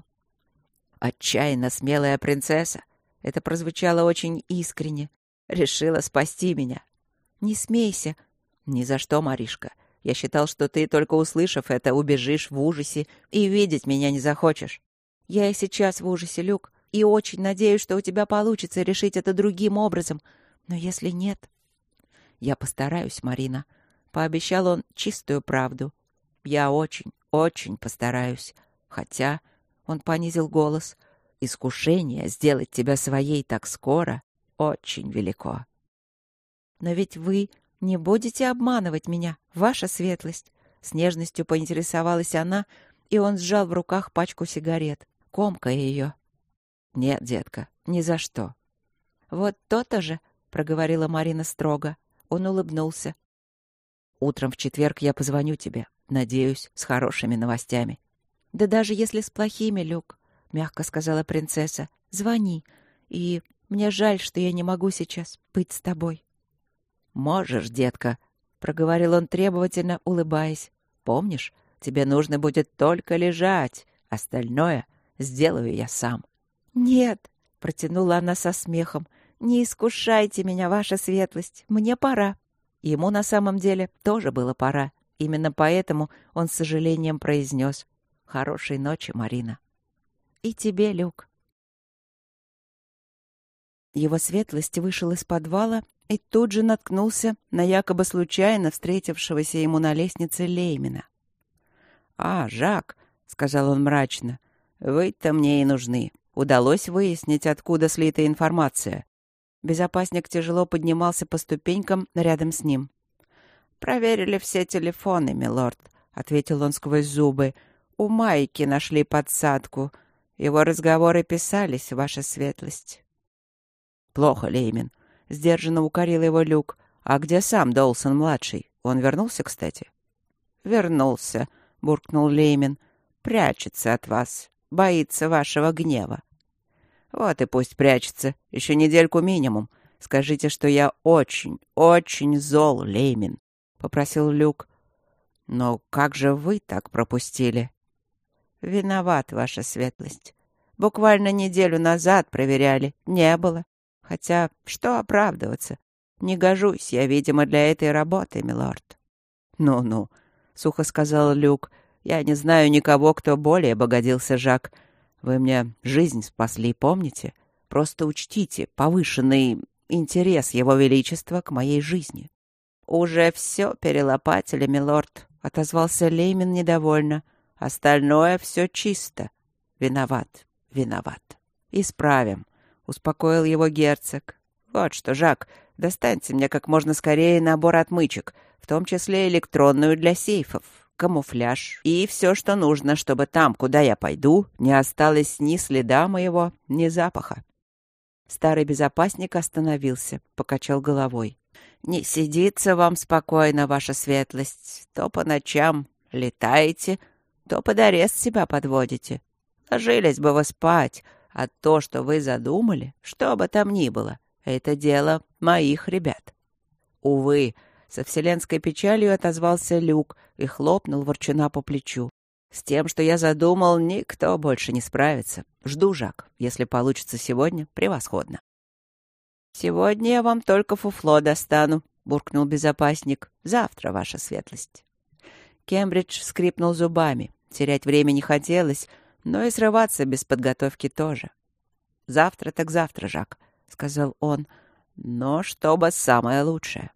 «Отчаянно смелая принцесса!» Это прозвучало очень искренне. «Решила спасти меня». «Не смейся». «Ни за что, Маришка. Я считал, что ты, только услышав это, убежишь в ужасе и видеть меня не захочешь». «Я и сейчас в ужасе, Люк, и очень надеюсь, что у тебя получится решить это другим образом. Но если нет...» «Я постараюсь, Марина», — пообещал он чистую правду. «Я очень, очень постараюсь. Хотя...» — он понизил голос. «Искушение сделать тебя своей так скоро очень велико». «Но ведь вы не будете обманывать меня, ваша светлость?» С нежностью поинтересовалась она, и он сжал в руках пачку сигарет, комкая ее. «Нет, детка, ни за что». «Вот то-то же», — проговорила Марина строго. Он улыбнулся. «Утром в четверг я позвоню тебе, надеюсь, с хорошими новостями». «Да даже если с плохими, Люк», — мягко сказала принцесса, — «звони. И мне жаль, что я не могу сейчас быть с тобой». «Можешь, детка», — проговорил он требовательно, улыбаясь. «Помнишь, тебе нужно будет только лежать. Остальное сделаю я сам». «Нет», — протянула она со смехом, — «не искушайте меня, ваша светлость. Мне пора». Ему на самом деле тоже было пора. Именно поэтому он с сожалением произнес: «Хорошей ночи, Марина». «И тебе, Люк». Его светлость вышел из подвала и тут же наткнулся на якобы случайно встретившегося ему на лестнице Леймена. «А, Жак», — сказал он мрачно, — «вы-то мне и нужны. Удалось выяснить, откуда слита информация». Безопасник тяжело поднимался по ступенькам рядом с ним. «Проверили все телефоны, милорд», — ответил он сквозь зубы. «У Майки нашли подсадку. Его разговоры писались, ваша светлость». «Плохо, Леймен», — сдержанно укорил его Люк. «А где сам Доусон-младший? Он вернулся, кстати?» «Вернулся», — буркнул Леймен. «Прячется от вас. Боится вашего гнева». «Вот и пусть прячется. Еще недельку минимум. Скажите, что я очень, очень зол, Леймен», — попросил Люк. «Но как же вы так пропустили?» «Виноват, ваша светлость. Буквально неделю назад проверяли. Не было. Хотя, что оправдываться? Не гожусь я, видимо, для этой работы, милорд». «Ну-ну», — сухо сказал Люк. «Я не знаю никого, кто более бы годился, Жак. Вы мне жизнь спасли, помните? Просто учтите повышенный интерес Его Величества к моей жизни». «Уже все перелопатили, милорд», — отозвался Леймен недовольно. «Остальное все чисто. Виноват, виноват. Исправим», — успокоил его герцог. «Вот что, Жак, достаньте мне как можно скорее набор отмычек, в том числе электронную для сейфов, камуфляж и все, что нужно, чтобы там, куда я пойду, не осталось ни следа моего, ни запаха». Старый безопасник остановился, покачал головой. «Не сидится вам спокойно, ваша светлость. То по ночам летаете, то под арест себя подводите. Ложились бы вы спать, а то, что вы задумали, что бы там ни было, это дело моих ребят». «Увы», — со вселенской печалью отозвался Люк и хлопнул ворчуна по плечу. «С тем, что я задумал, никто больше не справится. Жду, Жак. Если получится сегодня, превосходно». «Сегодня я вам только фуфло достану», — буркнул безопасник. «Завтра, ваша светлость». Кембридж скрипнул зубами. Терять время не хотелось, но и срываться без подготовки тоже. «Завтра так завтра, Жак», — сказал он, — «но чтобы самое лучшее».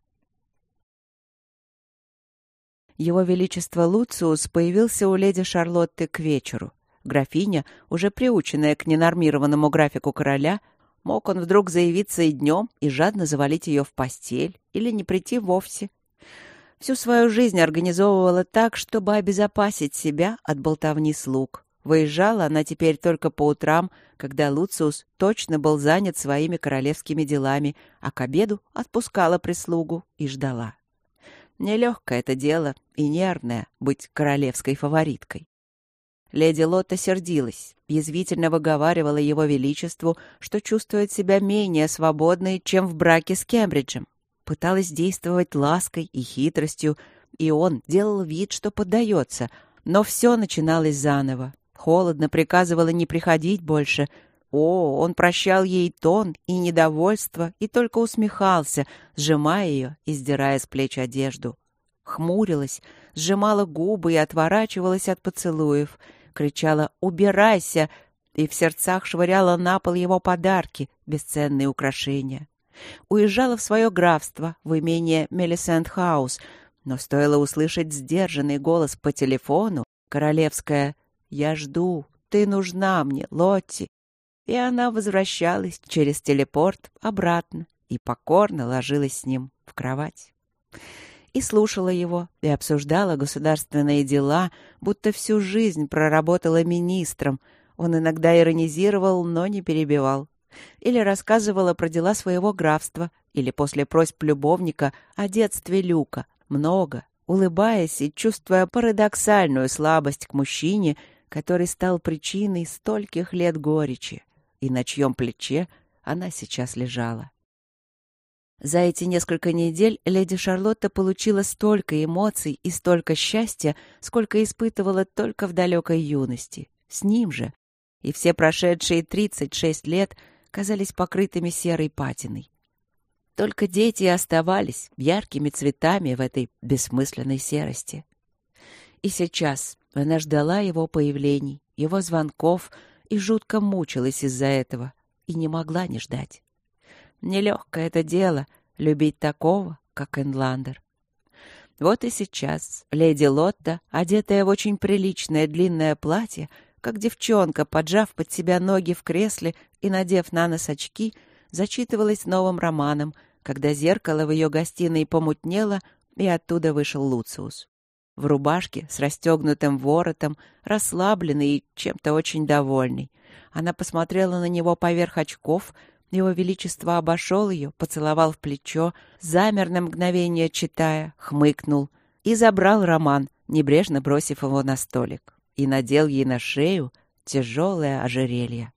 Его Величество Луциус появился у леди Шарлотты к вечеру. Графиня, уже приученная к ненормированному графику короля, мог он вдруг заявиться и днем, и жадно завалить ее в постель, или не прийти вовсе. Всю свою жизнь организовывала так, чтобы обезопасить себя от болтовни слуг. Выезжала она теперь только по утрам, когда Луциус точно был занят своими королевскими делами, а к обеду отпускала прислугу и ждала. Нелегкое это дело и нервное — быть королевской фавориткой. Леди Лотта сердилась, язвительно выговаривала его величеству, что чувствует себя менее свободной, чем в браке с Кембриджем. Пыталась действовать лаской и хитростью, и он делал вид, что поддается, но все начиналось заново. Холодно приказывала не приходить больше. Он прощал ей тон и недовольство и только усмехался, сжимая ее и сдирая с плеч одежду. Хмурилась, сжимала губы и отворачивалась от поцелуев, кричала «Убирайся!» и в сердцах швыряла на пол его подарки, бесценные украшения. Уезжала в свое графство, в имение Мелисент-хаус, но стоило услышать сдержанный голос по телефону, королевское «Я жду, ты нужна мне, Лотти», и она возвращалась через телепорт обратно и покорно ложилась с ним в кровать. И слушала его, и обсуждала государственные дела, будто всю жизнь проработала министром. Он иногда иронизировал, но не перебивал. Или рассказывала про дела своего графства, или после просьб любовника о детстве Люка. Много, улыбаясь и чувствуя парадоксальную слабость к мужчине, который стал причиной стольких лет горечи, и на чьем плече она сейчас лежала. За эти несколько недель леди Шарлотта получила столько эмоций и столько счастья, сколько испытывала только в далекой юности. С ним же. И все прошедшие 36 лет казались покрытыми серой патиной. Только дети и оставались яркими цветами в этой бессмысленной серости. И сейчас она ждала его появлений, его звонков и жутко мучилась из-за этого, и не могла не ждать. Нелегкое это дело — любить такого, как Энландер. Вот и сейчас леди Лотта, одетая в очень приличное длинное платье, как девчонка, поджав под себя ноги в кресле и надев на нос очки, зачитывалась новым романом, когда зеркало в ее гостиной помутнело, и оттуда вышел Луциус. В рубашке с расстегнутым воротом, расслабленный и чем-то очень довольный. Она посмотрела на него поверх очков. Его Величество обошел ее, поцеловал в плечо, замер на мгновение, читая, хмыкнул и забрал роман, небрежно бросив его на столик, и надел ей на шею тяжелое ожерелье.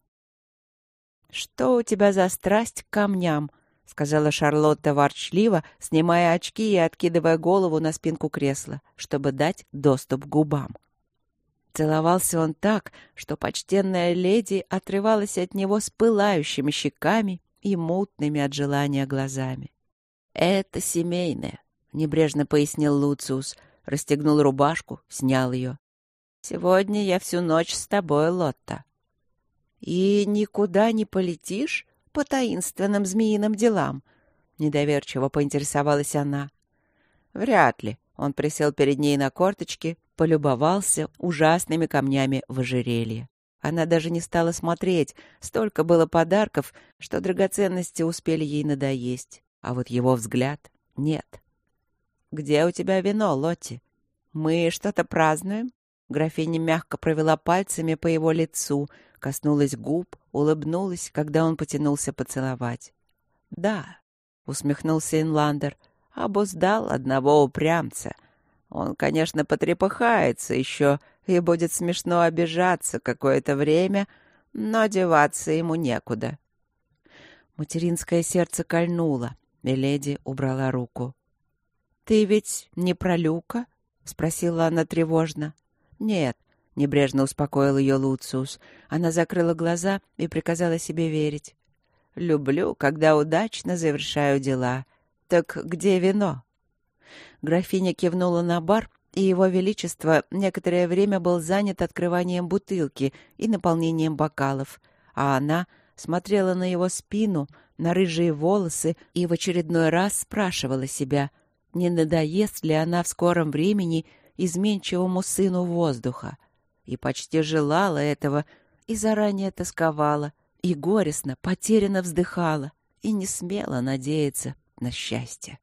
«Что у тебя за страсть к камням?» — сказала Шарлотта ворчливо, снимая очки и откидывая голову на спинку кресла, чтобы дать доступ к губам. Целовался он так, что почтенная леди отрывалась от него с пылающими щеками и мутными от желания глазами. «Это семейное», — небрежно пояснил Луциус, расстегнул рубашку, снял ее. «Сегодня я всю ночь с тобой, Лотта». «И никуда не полетишь по таинственным змеиным делам?» — недоверчиво поинтересовалась она. «Вряд ли». Он присел перед ней на корточки, полюбовался ужасными камнями в ожерелье. Она даже не стала смотреть, столько было подарков, что драгоценности успели ей надоесть. А вот его взгляд — нет. «Где у тебя вино, Лотти? Мы что-то празднуем?» Графиня мягко провела пальцами по его лицу, коснулась губ, улыбнулась, когда он потянулся поцеловать. «Да», — усмехнулся Инландер, — «обуздал одного упрямца. Он, конечно, потрепыхается еще и будет смешно обижаться какое-то время, но деваться ему некуда». Материнское сердце кольнуло, и леди убрала руку. «Ты ведь не про Люка?» — спросила она тревожно. «Нет», — небрежно успокоил ее Луциус. Она закрыла глаза и приказала себе верить. «Люблю, когда удачно завершаю дела. Так где вино?» Графиня кивнула на бар, и его величество некоторое время был занят открыванием бутылки и наполнением бокалов, а она смотрела на его спину, на рыжие волосы и в очередной раз спрашивала себя, не надоест ли она в скором времени изменчивому сыну воздуха, и почти желала этого, и заранее тосковала, и горестно, потерянно вздыхала, и не смела надеяться на счастье.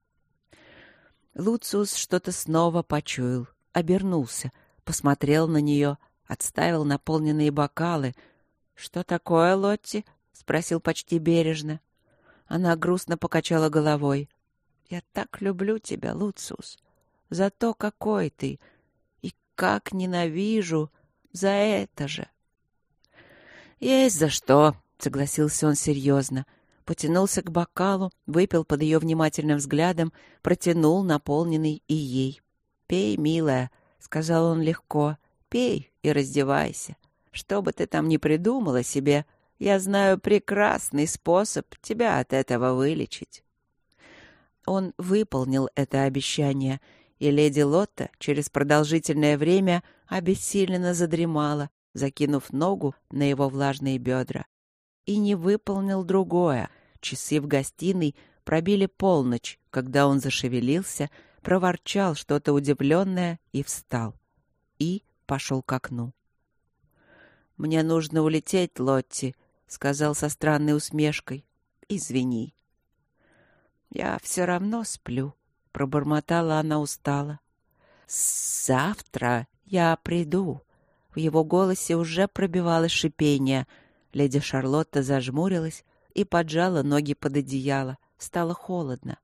Луциус что-то снова почуял, обернулся, посмотрел на нее, отставил наполненные бокалы. «Что такое, Лотти?» — спросил почти бережно. Она грустно покачала головой. «Я так люблю тебя, Луциус, за то, какой ты, и как ненавижу за это же». «Есть за что», — согласился он серьезно. Потянулся к бокалу, выпил под ее внимательным взглядом, протянул наполненный и ей. «Пей, милая», — сказал он легко, — «пей и раздевайся. Что бы ты там ни придумала себе, я знаю прекрасный способ тебя от этого вылечить». Он выполнил это обещание, и леди Лотта через продолжительное время обессиленно задремала, закинув ногу на его влажные бедра. И не выполнил другое. Часы в гостиной пробили полночь, когда он зашевелился, проворчал что-то удивленное и встал. И пошел к окну. «Мне нужно улететь, Лотти», — сказал со странной усмешкой. «Извини». «Я все равно сплю», — пробормотала она устало. «Завтра я приду». В его голосе уже пробивалось шипение. Леди Шарлотта зажмурилась и поджала ноги под одеяло. Стало холодно.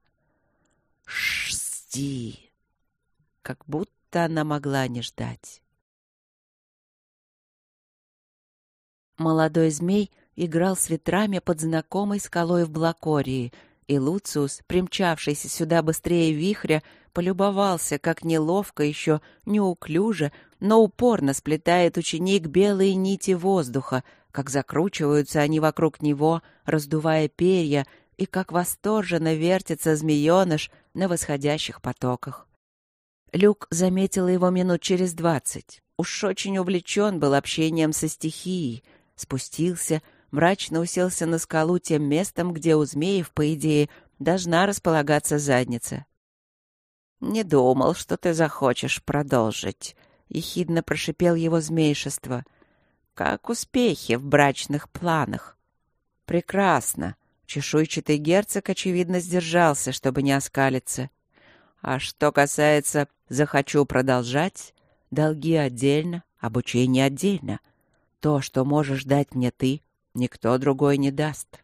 «Жди!» Как будто она могла не ждать. Молодой змей играл с ветрами под знакомой скалой в Блакории, и Луциус, примчавшийся сюда быстрее вихря, полюбовался, как неловко еще, неуклюже, но упорно сплетает ученик белые нити воздуха, как закручиваются они вокруг него, раздувая перья, и как восторженно вертится змееныш на восходящих потоках. Люк заметил его минут через 20. Уж очень увлечен был общением со стихией. Спустился, мрачно уселся на скалу тем местом, где у змеев, по идее, должна располагаться задница. «Не думал, что ты захочешь продолжить», — ехидно прошипел его змейшество. «Как успехи в брачных планах?» «Прекрасно». Чешуйчатый герцог, очевидно, сдержался, чтобы не оскалиться. «А что касается «захочу продолжать», долги отдельно, обучение отдельно. То, что можешь дать мне ты, никто другой не даст».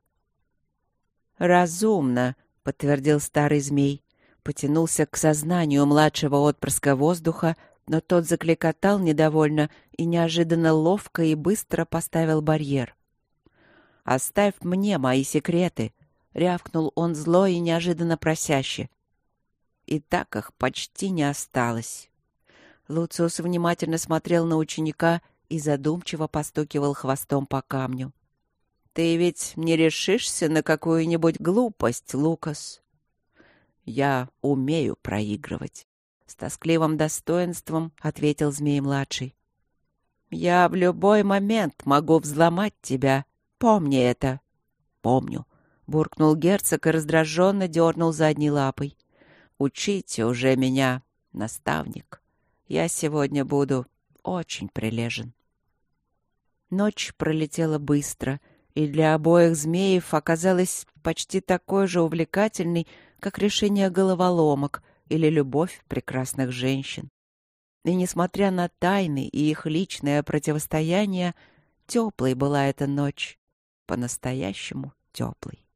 «Разумно», — подтвердил старый змей. Потянулся к сознанию младшего отпрыска воздуха, но тот закликотал недовольно и неожиданно ловко и быстро поставил барьер. «Оставь мне мои секреты», — рявкнул он зло и неожиданно просяще. И так их почти не осталось. Луциус внимательно смотрел на ученика и задумчиво постукивал хвостом по камню. «Ты ведь не решишься на какую-нибудь глупость, Лукас?» «Я умею проигрывать», — с тоскливым достоинством ответил Змей-младший. «Я в любой момент могу взломать тебя. Помни это». «Помню», — буркнул герцог и раздраженно дернул задней лапой. «Учите уже меня, наставник. Я сегодня буду очень прилежен». Ночь пролетела быстро, и для обоих змеев оказалась почти такой же увлекательной, как решение головоломок или любовь прекрасных женщин. И несмотря на тайны и их личное противостояние, теплой была эта ночь, по-настоящему теплой.